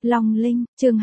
Long Linh, chương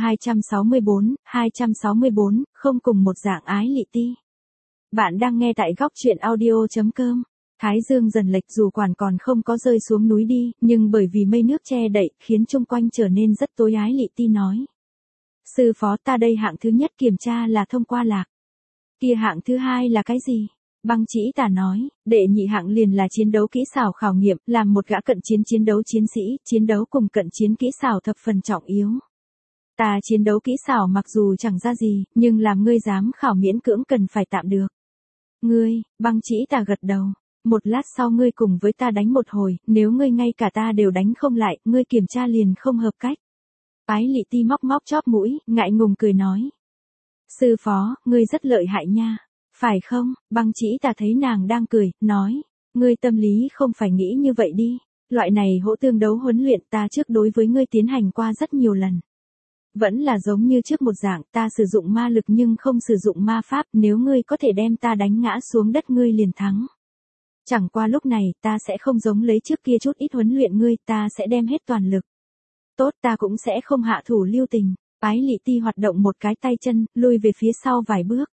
264, không cùng một dạng Ái Lị Ti. Bạn đang nghe tại góc truyện audio.com. Thái dương dần lệch dù còn không có rơi xuống núi đi, nhưng bởi vì mây nước che đậy, khiến chung quanh trở nên rất tối. Ái Lị Ti nói. Sư phó, ta đây hạng thứ nhất kiểm tra là thông qua lạc. Kia hạng thứ hai là cái gì? Băng Chỉ Tà nói, đệ nhị hạng liền là chiến đấu kỹ xảo khảo nghiệm, làm một gã cận chiến đấu chiến sĩ, chiến đấu cùng cận chiến kỹ xảo thập phần trọng yếu. Ta chiến đấu kỹ xảo mặc dù chẳng ra gì, nhưng làm ngươi dám khảo miễn cưỡng cần phải tạm được. Ngươi, Băng Chỉ Tà gật đầu, một lát sau ngươi cùng với ta đánh một hồi, nếu ngươi ngay cả ta đều đánh không lại, ngươi kiểm tra liền không hợp cách. Ái Lị Ti móc chóp mũi, ngại ngùng cười nói. Sư phó, ngươi rất lợi hại nha. Phải không? Băng Chỉ Tà thấy nàng đang cười, nói, ngươi tâm lý không phải nghĩ như vậy đi, loại này hỗ tương đấu huấn luyện ta trước đối với ngươi tiến hành qua rất nhiều lần. Vẫn là giống như trước một dạng, ta sử dụng ma lực nhưng không sử dụng ma pháp, nếu ngươi có thể đem ta đánh ngã xuống đất ngươi liền thắng. Chẳng qua lúc này, ta sẽ không giống lấy trước kia chút ít huấn luyện ngươi, ta sẽ đem hết toàn lực. Tốt, ta cũng sẽ không hạ thủ lưu tình. Ái Lị Ti hoạt động một cái tay chân, lui về phía sau vài bước.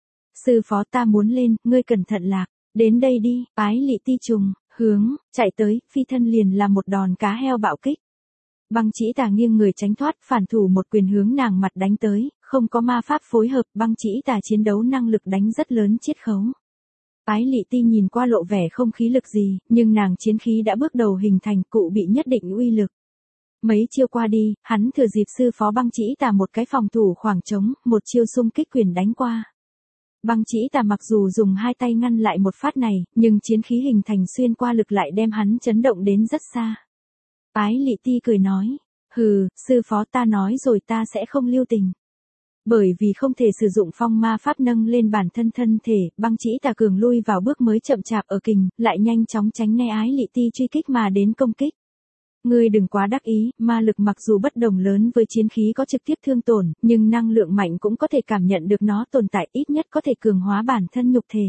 Sư phó, ta muốn lên, ngươi cẩn thận lạc, đến đây đi. Ái Lị Ti trùng, hướng, chạy tới, phi thân liền là một đòn cá heo bạo kích. Băng Chỉ Tà nghiêng người tránh thoát, phản thủ một quyền hướng nàng mặt đánh tới, không có ma pháp phối hợp, Băng Chỉ Tà chiến đấu năng lực đánh rất lớn chiết khấu. Ái Lị Ti nhìn qua lộ vẻ không khí lực gì, nhưng nàng chiến khí đã bước đầu hình thành, cụ bị nhất định uy lực. Mấy chiêu qua đi, hắn thừa dịp sư phó Băng Chỉ Tà một cái phòng thủ khoảng trống, một chiêu xung kích quyền đánh qua. Băng Chỉ Tà mặc dù dùng hai tay ngăn lại một phát này, nhưng chiến khí hình thành xuyên qua lực lại đem hắn chấn động đến rất xa. Ái Lị Ti cười nói, hừ, sư phó, ta nói rồi, ta sẽ không lưu tình. Bởi vì không thể sử dụng phong ma pháp nâng lên bản thân thân thể, Băng Chỉ Tà cường lui vào bước mới chậm chạp ở kình, lại nhanh chóng tránh né Ái Lị Ti truy kích mà đến công kích. Ngươi đừng quá đắc ý, ma lực mặc dù bất đồng lớn với chiến khí có trực tiếp thương tổn, nhưng năng lượng mạnh cũng có thể cảm nhận được nó tồn tại, ít nhất có thể cường hóa bản thân nhục thể.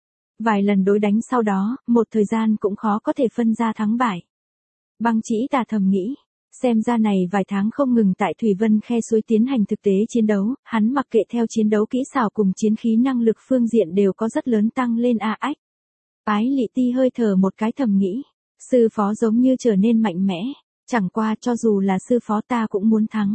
Vài lần đối đánh sau đó, một thời gian cũng khó có thể phân ra thắng bại. Băng Chỉ Tà thầm nghĩ, xem ra này vài tháng không ngừng tại Thủy Vân Khe Suối tiến hành thực tế chiến đấu, hắn mặc kệ theo chiến đấu kỹ xảo cùng chiến khí năng lực phương diện đều có rất lớn tăng lên ách. Ái Lị Ti hơi thở một cái thầm nghĩ. Sư phó giống như trở nên mạnh mẽ, chẳng qua cho dù là sư phó ta cũng muốn thắng.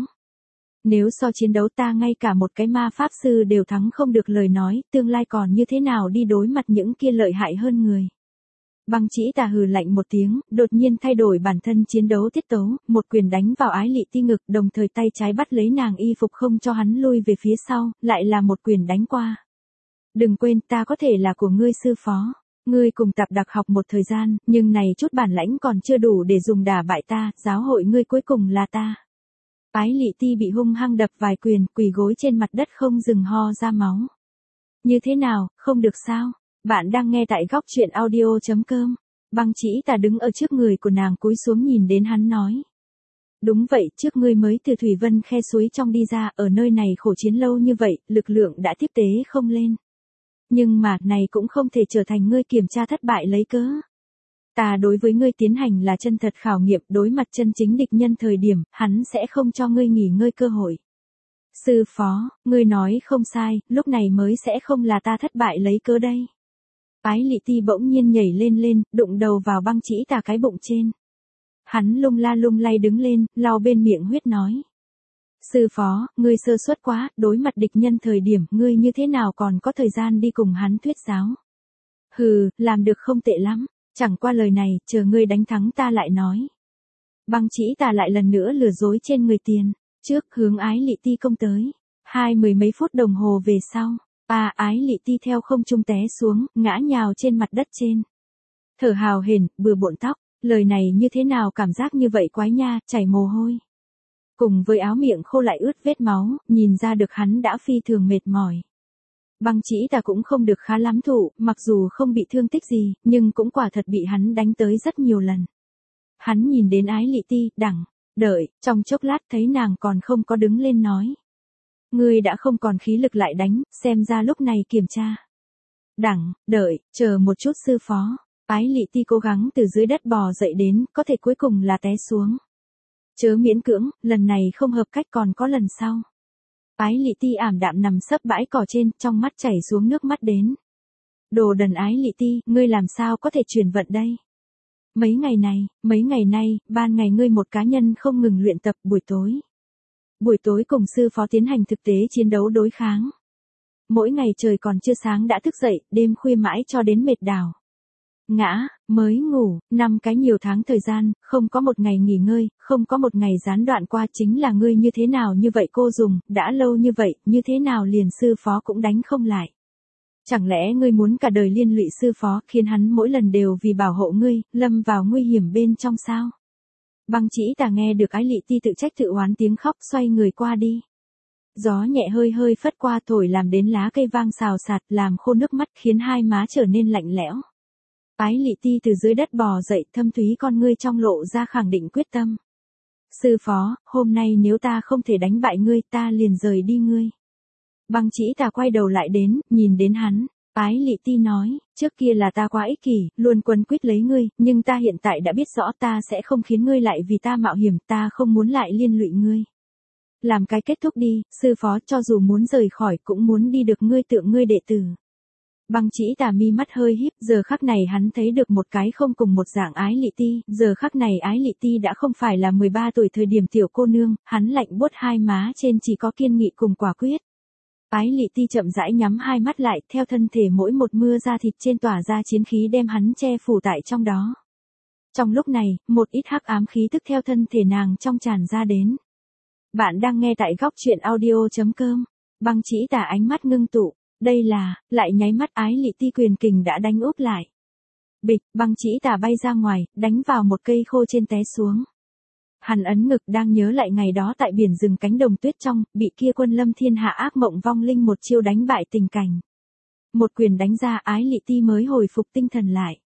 Nếu so chiến đấu ta ngay cả một cái ma pháp sư đều thắng không được lời nói, tương lai còn như thế nào đi đối mặt những kia lợi hại hơn người. Băng Chỉ Tà hừ lạnh một tiếng, đột nhiên thay đổi bản thân chiến đấu tiết tấu, một quyền đánh vào Ái Lị Ti ngực, đồng thời tay trái bắt lấy nàng y phục không cho hắn lui về phía sau, lại là một quyền đánh qua. Đừng quên, ta có thể là của ngươi sư phó. Ngươi cùng Tạp Đặc học một thời gian, nhưng này chút bản lãnh còn chưa đủ để dùng đả bại ta, giáo hội ngươi cuối cùng là ta. Ái Lị Ti bị hung hăng đập vài quyền, quỳ gối trên mặt đất không dừng ho ra máu. Như thế nào, không được sao? Bạn đang nghe tại góc truyện audio.com. Băng Chỉ Tà đứng ở trước người của nàng cúi xuống nhìn đến hắn nói. Đúng vậy, trước ngươi mới từ Thủy Vân Khe Suối trong đi ra, ở nơi này khổ chiến lâu như vậy, lực lượng đã tiếp tế không lên. Nhưng mà, này cũng không thể trở thành ngươi kiểm tra thất bại lấy cớ. Ta đối với ngươi tiến hành là chân thật khảo nghiệm, đối mặt chân chính địch nhân thời điểm, hắn sẽ không cho ngươi nghỉ ngơi cơ hội. Sư phó, ngươi nói không sai, lúc này mới sẽ không là ta thất bại lấy cớ đây. Ái Lị Ti bỗng nhiên nhảy lên, đụng đầu vào Băng Chỉ Tà cái bụng trên. Hắn lung lay đứng lên, lau bên miệng huyết nói. Sư phó, ngươi sơ suất quá, đối mặt địch nhân thời điểm, ngươi như thế nào còn có thời gian đi cùng hắn thuyết giáo. Hừ, làm được không tệ lắm, chẳng qua lời này, chờ ngươi đánh thắng ta lại nói. Băng Chỉ Tà lại lần nữa lừa dối trên người tiền, trước hướng Ái Lị Ti công tới. Mười mấy phút đồng hồ về sau, Ái Lị Ti theo không trung té xuống, ngã nhào trên mặt đất trên. Thở hào hển, bừa bộn tóc, lời này như thế nào cảm giác như vậy quái nha, chảy mồ hôi. Cùng với áo miệng khô lại ướt vết máu, nhìn ra được hắn đã phi thường mệt mỏi. Băng Chỉ Tà cũng không được khá lắm thụ, mặc dù không bị thương tích gì, nhưng cũng quả thật bị hắn đánh tới rất nhiều lần. Hắn nhìn đến Ái Lị Ti, đợi, trong chốc lát thấy nàng còn không có đứng lên nói. Ngươi đã không còn khí lực lại đánh, xem ra lúc này kiểm tra. Đợi, chờ một chút sư phó. Ái Lị Ti cố gắng từ dưới đất bò dậy đến, có thể cuối cùng là té xuống. Chớ miễn cưỡng, lần này không hợp cách còn có lần sau. Ái Lị Ti ảm đạm nằm sấp bãi cỏ trên, trong mắt chảy xuống nước mắt đến. Đồ đần Ái Lị Ti, ngươi làm sao có thể chuyển vận đây? Mấy ngày nay, ban ngày ngươi một cá nhân không ngừng luyện tập, buổi tối cùng sư phó tiến hành thực tế chiến đấu đối kháng. Mỗi ngày trời còn chưa sáng đã thức dậy, đêm khuya mãi cho đến mệt đảo. Ngã, mới ngủ, 5 cái nhiều tháng thời gian, không có một ngày nghỉ ngơi, không có một ngày gián đoạn qua. Chính là ngươi như thế nào như vậy cô dùng, đã lâu như vậy, như thế nào liền sư phó cũng đánh không lại. Chẳng lẽ ngươi muốn cả đời liên lụy sư phó, khiến hắn mỗi lần đều vì bảo hộ ngươi, lâm vào nguy hiểm bên trong sao? Băng Chỉ Tà nghe được Ái Lị Ti tự trách tự oán tiếng khóc, xoay người qua đi. Gió nhẹ hơi hơi phất qua thổi làm đến lá cây vang xào xạc, làm khô nước mắt, khiến hai má trở nên lạnh lẽo. Ái Lị Ti từ dưới đất bò dậy, thâm thúy con ngươi trong lộ ra khẳng định quyết tâm. Sư phó, hôm nay nếu ta không thể đánh bại ngươi, ta liền rời đi ngươi. Băng Chỉ Tà quay đầu lại đến, nhìn đến hắn. Ái Lị Ti nói, trước kia là ta quá ích kỷ, luôn quấn quýt lấy ngươi, nhưng ta hiện tại đã biết rõ ta sẽ không khiến ngươi lại vì ta mạo hiểm, ta không muốn lại liên lụy ngươi. Làm cái kết thúc đi, sư phó, cho dù muốn rời khỏi cũng muốn đi được ngươi tượng ngươi đệ tử. Băng Chỉ Tà mi mắt hơi híp, giờ khắc này hắn thấy được một cái không cùng một dạng Ái Lị Ti, giờ khắc này Ái Lị Ti đã không phải là 13 tuổi thời điểm tiểu cô nương, hắn lạnh buốt hai má trên chỉ có kiên nghị cùng quả quyết. Ái Lị Ti chậm rãi nhắm hai mắt lại, theo thân thể mỗi một mưa da thịt trên tỏa ra chiến khí đem hắn che phủ tại trong đó. Trong lúc này, một ít hắc ám khí tức theo thân thể nàng trong tràn ra đến. Bạn đang nghe tại góc truyện audio.com. Băng Chỉ Tà ánh mắt ngưng tụ, đây là, lại nháy mắt Ái Lị Ti quyền kình đã đánh úp lại. Bịch, Băng Chỉ Tà bay ra ngoài, đánh vào một cây khô trên té xuống. Hắn ấn ngực đang nhớ lại ngày đó tại biển rừng cánh đồng tuyết trong, bị kia quân lâm thiên hạ ác mộng vong linh một chiêu đánh bại tình cảnh. Một quyền đánh ra Ái Lị Ti mới hồi phục tinh thần lại.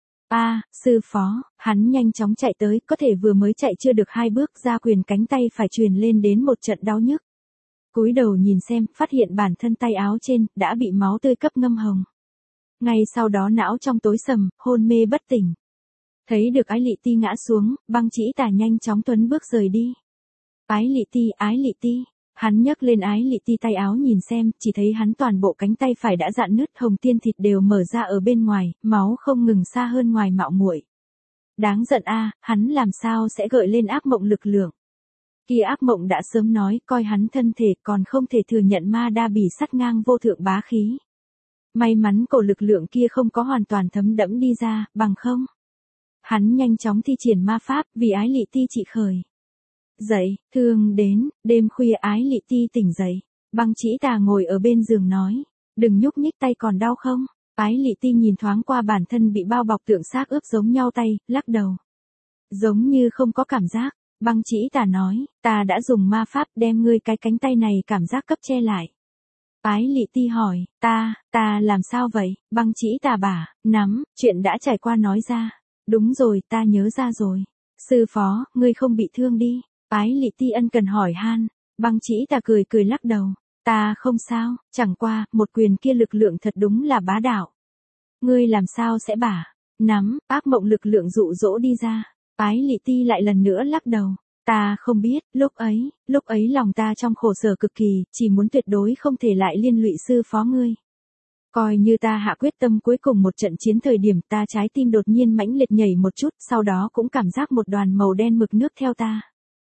Sư phó, hắn nhanh chóng chạy tới, có thể vừa mới chạy chưa được 2 bước ra quyền cánh tay phải truyền lên đến một trận đau nhức. Cúi đầu nhìn xem, phát hiện bản thân tay áo trên, đã bị máu tươi cấp ngâm hồng. Ngay sau đó não trong tối sầm, hôn mê bất tỉnh. Thấy được Ái Lị Ti ngã xuống, Băng Chỉ Tà nhanh chóng tuấn bước rời đi. Ái Lị Ti, hắn nhấc lên Ái Lị Ti tay áo nhìn xem, chỉ thấy hắn toàn bộ cánh tay phải đã rạn nứt, hồng tiên thịt đều mở ra ở bên ngoài, máu không ngừng xa hơn ngoài mạo muội. Đáng giận hắn làm sao sẽ gợi lên ác mộng lực lượng. Kia ác mộng đã sớm nói, coi hắn thân thể còn không thể thừa nhận ma đa bỉ sắt ngang vô thượng bá khí. May mắn cổ lực lượng kia không có hoàn toàn thấm đẫm đi ra, bằng không. Hắn nhanh chóng thi triển ma pháp, vì Ái Lị Ti trị khởi. Dậy, thương đến, đêm khuya Ái Lị Ti tỉnh dậy. Băng Chỉ Tà ngồi ở bên giường nói, đừng nhúc nhích tay, còn đau không? Ái Lị Ti nhìn thoáng qua bản thân bị bao bọc tượng xác ướp giống nhau tay, lắc đầu. Giống như không có cảm giác. Băng Chỉ Tà nói, ta đã dùng ma pháp đem ngươi cái cánh tay này cảm giác cấp che lại. Ái Lị Ti hỏi, ta làm sao vậy? Băng Chỉ Tà bả, nắm, chuyện đã trải qua nói ra. Đúng rồi, ta nhớ ra rồi. Sư phó, ngươi không bị thương đi. Ái Lị Ti ân cần hỏi han. Băng Chỉ Tà cười cười lắc đầu. Ta không sao, chẳng qua, một quyền kia lực lượng thật đúng là bá đạo. Ngươi làm sao sẽ bả, nắm, ác mộng lực lượng dụ dỗ đi ra. Ái Lị Ti lại lần nữa lắc đầu. Ta không biết, lúc ấy lòng ta trong khổ sở cực kỳ, chỉ muốn tuyệt đối không thể lại liên lụy sư phó ngươi. Coi như ta hạ quyết tâm cuối cùng một trận chiến thời điểm, ta trái tim đột nhiên mãnh liệt nhảy một chút, sau đó cũng cảm giác một đoàn màu đen mực nước theo ta.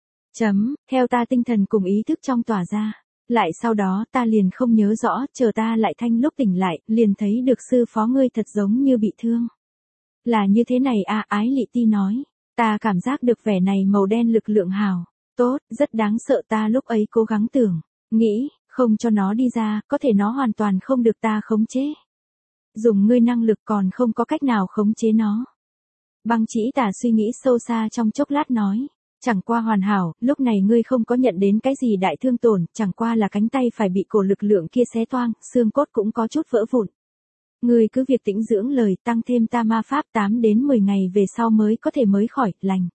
Theo ta tinh thần cùng ý thức trong tỏa ra. Lại sau đó ta liền không nhớ rõ, chờ ta lại thanh lúc tỉnh lại, liền thấy được sư phó ngươi thật giống như bị thương. Là như thế này Ái Lị Ti nói. Ta cảm giác được vẻ này màu đen lực lượng hào. Tốt, rất đáng sợ, ta lúc ấy cố gắng nghĩ, không cho nó đi ra, có thể nó hoàn toàn không được ta khống chế. Dùng ngươi năng lực còn không có cách nào khống chế nó. Băng Chỉ Tà suy nghĩ sâu xa trong chốc lát nói. Chẳng qua hoàn hảo, lúc này ngươi không có nhận đến cái gì đại thương tổn, chẳng qua là cánh tay phải bị cổ lực lượng kia xé toang, xương cốt cũng có chút vỡ vụn. Ngươi cứ việc tĩnh dưỡng lời, tăng thêm ta ma pháp 8 đến 10 ngày về sau mới có thể khỏi, lành.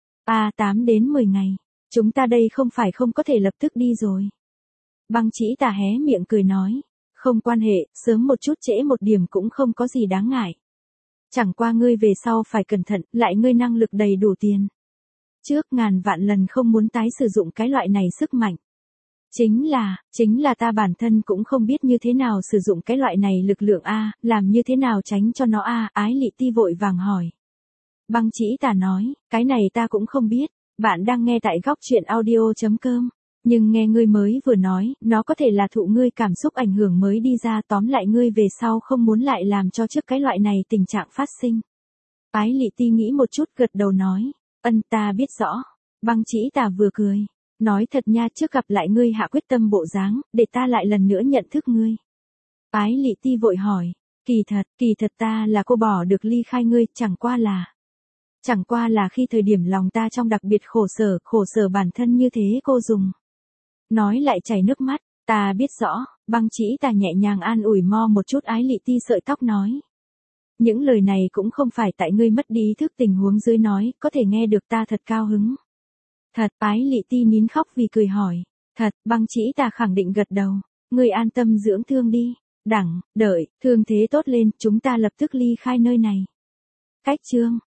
8 đến 10 ngày. Chúng ta đây không phải không có thể lập tức đi rồi. Băng Chỉ Tà hé miệng cười nói. Không quan hệ, sớm một chút trễ một điểm cũng không có gì đáng ngại. Chẳng qua ngươi về sau phải cẩn thận, lại ngươi năng lực đầy đủ tiền. trước ngàn vạn lần không muốn tái sử dụng cái loại này sức mạnh. Chính là ta bản thân cũng không biết như thế nào sử dụng cái loại này lực lượng a, làm như thế nào tránh cho nó a, Ái Lị Ti vội vàng hỏi. Băng Chỉ Tà nói, cái này ta cũng không biết, bạn đang nghe tại góc truyện audio.com. Nhưng nghe ngươi mới vừa nói, nó có thể là thụ ngươi cảm xúc ảnh hưởng mới đi ra, tóm lại ngươi về sau không muốn lại làm cho trước cái loại này tình trạng phát sinh. Ái Lị Ti nghĩ một chút gật đầu nói, ta biết rõ. Băng Chỉ Tà vừa cười, nói thật nha, trước gặp lại ngươi hạ quyết tâm bộ dáng, để ta lại lần nữa nhận thức ngươi. Ái Lị Ti vội hỏi, kỳ thật ta là cô bỏ được ly khai ngươi, chẳng qua là khi thời điểm lòng ta trong đặc biệt khổ sở bản thân như thế cô dùng. Nói lại chảy nước mắt, ta biết rõ. Băng Chỉ Tà nhẹ nhàng an ủi mo một chút Ái Lị Ti sợi tóc nói. Những lời này cũng không phải tại ngươi mất đi ý thức tình huống dưới nói, có thể nghe được ta thật cao hứng. Thật, Ái Lị Ti nín khóc vì cười hỏi. Thật, Băng Chỉ Tà khẳng định gật đầu. Ngươi an tâm dưỡng thương đi. Đợi, thương thế tốt lên, chúng ta lập tức ly khai nơi này. Cách chương